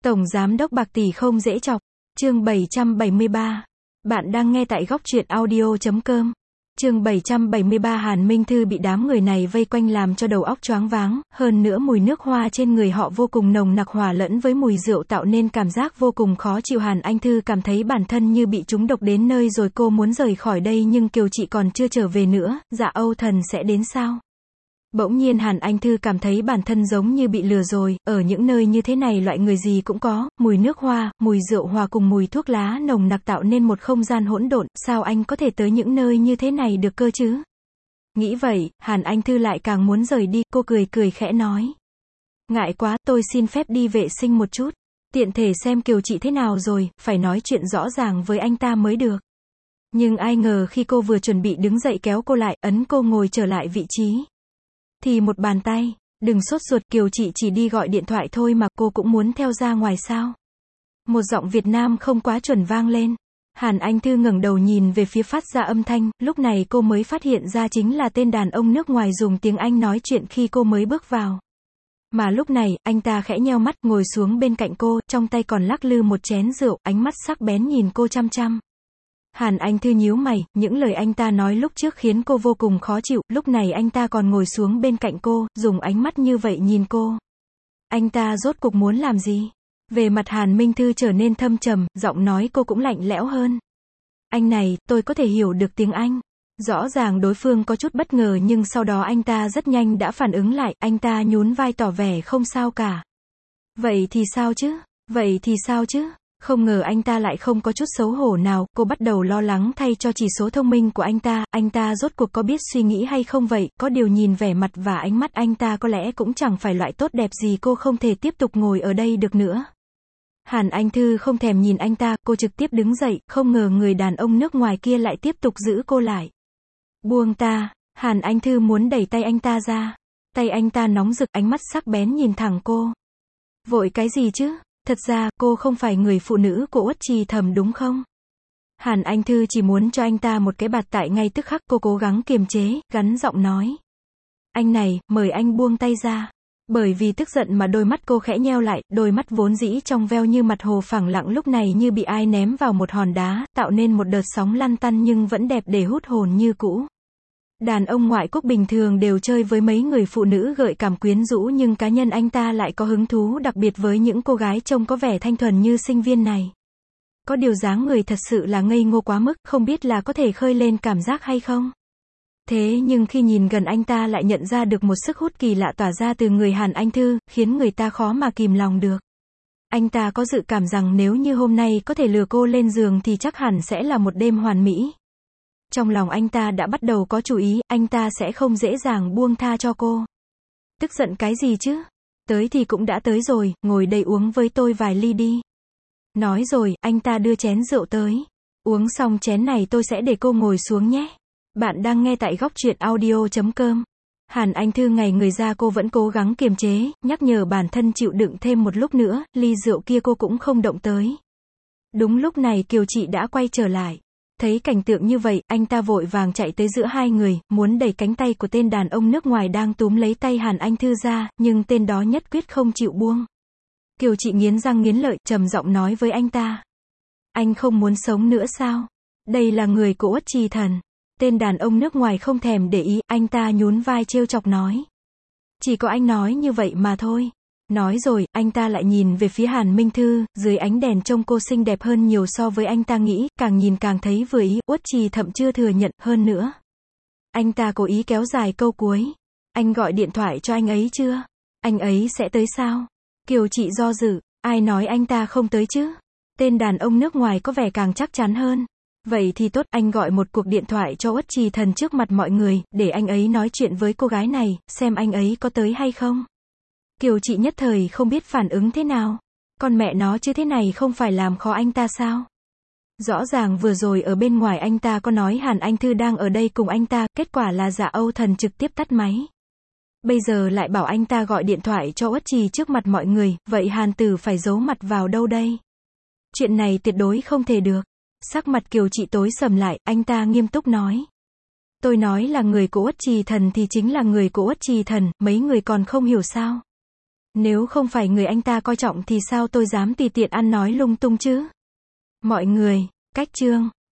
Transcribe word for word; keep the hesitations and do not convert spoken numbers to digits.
Tổng Giám đốc bạc tỷ không dễ chọc. Chương bảy trăm bảy mươi ba. Bạn đang nghe tại góc truyện audio chấm com. Chương bảy trăm bảy mươi ba. Hàn Minh Thư bị đám người này vây quanh làm cho đầu óc choáng váng, hơn nữa mùi nước hoa trên người họ vô cùng nồng nặc hòa lẫn với mùi rượu tạo nên cảm giác vô cùng khó chịu. Hàn Anh Thư cảm thấy bản thân như bị trúng độc đến nơi rồi, cô muốn rời khỏi đây nhưng Kiều Chị còn chưa trở về nữa, Dạ Âu Thần sẽ đến sao? Bỗng nhiên Hàn Anh Thư cảm thấy bản thân giống như bị lừa rồi, ở những nơi như thế này loại người gì cũng có, mùi nước hoa, mùi rượu hòa cùng mùi thuốc lá nồng nặc tạo nên một không gian hỗn độn, sao anh có thể tới những nơi như thế này được cơ chứ? Nghĩ vậy, Hàn Anh Thư lại càng muốn rời đi, cô cười cười khẽ nói. Ngại quá, tôi xin phép đi vệ sinh một chút, tiện thể xem Kiều Chị thế nào rồi, phải nói chuyện rõ ràng với anh ta mới được. Nhưng ai ngờ khi cô vừa chuẩn bị đứng dậy kéo cô lại, ấn cô ngồi trở lại vị trí. Thì một bàn tay, đừng sốt ruột, Kiều Chị chỉ đi gọi điện thoại thôi mà cô cũng muốn theo ra ngoài sao? Một giọng Việt Nam không quá chuẩn vang lên. Hàn Anh Thư ngẩng đầu nhìn về phía phát ra âm thanh, lúc này cô mới phát hiện ra chính là tên đàn ông nước ngoài dùng tiếng Anh nói chuyện khi cô mới bước vào. Mà lúc này, anh ta khẽ nheo mắt, ngồi xuống bên cạnh cô, trong tay còn lắc lư một chén rượu, ánh mắt sắc bén nhìn cô chăm chăm. Hàn Anh Thư nhíu mày, những lời anh ta nói lúc trước khiến cô vô cùng khó chịu, lúc này anh ta còn ngồi xuống bên cạnh cô, dùng ánh mắt như vậy nhìn cô. Anh ta rốt cuộc muốn làm gì? Về mặt Hàn Minh Thư trở nên thâm trầm, giọng nói cô cũng lạnh lẽo hơn. Anh này, tôi có thể hiểu được tiếng Anh. Rõ ràng đối phương có chút bất ngờ nhưng sau đó anh ta rất nhanh đã phản ứng lại, anh ta nhún vai tỏ vẻ không sao cả. Vậy thì sao chứ? Vậy thì sao chứ? Không ngờ anh ta lại không có chút xấu hổ nào, cô bắt đầu lo lắng thay cho chỉ số thông minh của anh ta, anh ta rốt cuộc có biết suy nghĩ hay không vậy, có điều nhìn vẻ mặt và ánh mắt anh ta có lẽ cũng chẳng phải loại tốt đẹp gì, cô không thể tiếp tục ngồi ở đây được nữa. Hàn Anh Thư không thèm nhìn anh ta, cô trực tiếp đứng dậy, không ngờ người đàn ông nước ngoài kia lại tiếp tục giữ cô lại. Buông ta, Hàn Anh Thư muốn đẩy tay anh ta ra, tay anh ta nóng rực, ánh mắt sắc bén nhìn thẳng cô. Vội cái gì chứ? Thật ra, cô không phải người phụ nữ của Uất Trì Thầm đúng không? Hàn Anh Thư chỉ muốn cho anh ta một cái bạt tại ngay tức khắc, cô cố gắng kiềm chế, gắn giọng nói. Anh này, mời anh buông tay ra. Bởi vì tức giận mà đôi mắt cô khẽ nheo lại, đôi mắt vốn dĩ trong veo như mặt hồ phẳng lặng lúc này như bị ai ném vào một hòn đá, tạo nên một đợt sóng lăn tăn nhưng vẫn đẹp để hút hồn như cũ. Đàn ông ngoại quốc bình thường đều chơi với mấy người phụ nữ gợi cảm quyến rũ nhưng cá nhân anh ta lại có hứng thú đặc biệt với những cô gái trông có vẻ thanh thuần như sinh viên này. Có điều dáng người thật sự là ngây ngô quá mức, không biết là có thể khơi lên cảm giác hay không? Thế nhưng khi nhìn gần anh ta lại nhận ra được một sức hút kỳ lạ tỏa ra từ người Hàn Anh Thư, khiến người ta khó mà kìm lòng được. Anh ta có dự cảm rằng nếu như hôm nay có thể lừa cô lên giường thì chắc hẳn sẽ là một đêm hoàn mỹ. Trong lòng anh ta đã bắt đầu có chủ ý, anh ta sẽ không dễ dàng buông tha cho cô. Tức giận cái gì chứ? Tới thì cũng đã tới rồi, ngồi đây uống với tôi vài ly đi. Nói rồi, anh ta đưa chén rượu tới. Uống xong chén này tôi sẽ để cô ngồi xuống nhé. Bạn đang nghe tại góc truyện audio chấm com. Hàn Anh Thư ngày người ra, cô vẫn cố gắng kiềm chế, nhắc nhở bản thân chịu đựng thêm một lúc nữa, ly rượu kia cô cũng không động tới. Đúng lúc này Kiều Chị đã quay trở lại. Thấy cảnh tượng như vậy, anh ta vội vàng chạy tới giữa hai người, muốn đẩy cánh tay của tên đàn ông nước ngoài đang túm lấy tay Hàn Anh Thư ra, nhưng tên đó nhất quyết không chịu buông. Kiều Chị nghiến răng nghiến lợi, trầm giọng nói với anh ta. Anh không muốn sống nữa sao? Đây là người của Uất Trì Thần. Tên đàn ông nước ngoài không thèm để ý, anh ta nhún vai trêu chọc nói. Chỉ có anh nói như vậy mà thôi. Nói rồi, anh ta lại nhìn về phía Hàn Minh Thư, dưới ánh đèn trông cô xinh đẹp hơn nhiều so với anh ta nghĩ, càng nhìn càng thấy vừa ý, Uất Trì Thậm chưa thừa nhận, hơn nữa. Anh ta cố ý kéo dài câu cuối. Anh gọi điện thoại cho anh ấy chưa? Anh ấy sẽ tới sao? Kiều Chị do dự, ai nói anh ta không tới chứ? Tên đàn ông nước ngoài có vẻ càng chắc chắn hơn. Vậy thì tốt, anh gọi một cuộc điện thoại cho Uất Trì Thần trước mặt mọi người, để anh ấy nói chuyện với cô gái này, xem anh ấy có tới hay không. Kiều Chị nhất thời không biết phản ứng thế nào. Con mẹ nó chứ thế này không phải làm khó anh ta sao? Rõ ràng vừa rồi ở bên ngoài anh ta có nói Hàn Anh Thư đang ở đây cùng anh ta, kết quả là Dạ Âu Thần trực tiếp tắt máy. Bây giờ lại bảo anh ta gọi điện thoại cho Uất Trì trước mặt mọi người, vậy Hàn Tử phải giấu mặt vào đâu đây? Chuyện này tuyệt đối không thể được. Sắc mặt Kiều Chị tối sầm lại, anh ta nghiêm túc nói. Tôi nói là người của Uất Trì Thần thì chính là người của Uất Trì Thần, mấy người còn không hiểu sao? Nếu không phải người anh ta coi trọng thì sao tôi dám tùy tiện ăn nói lung tung chứ? Mọi người, cách chương.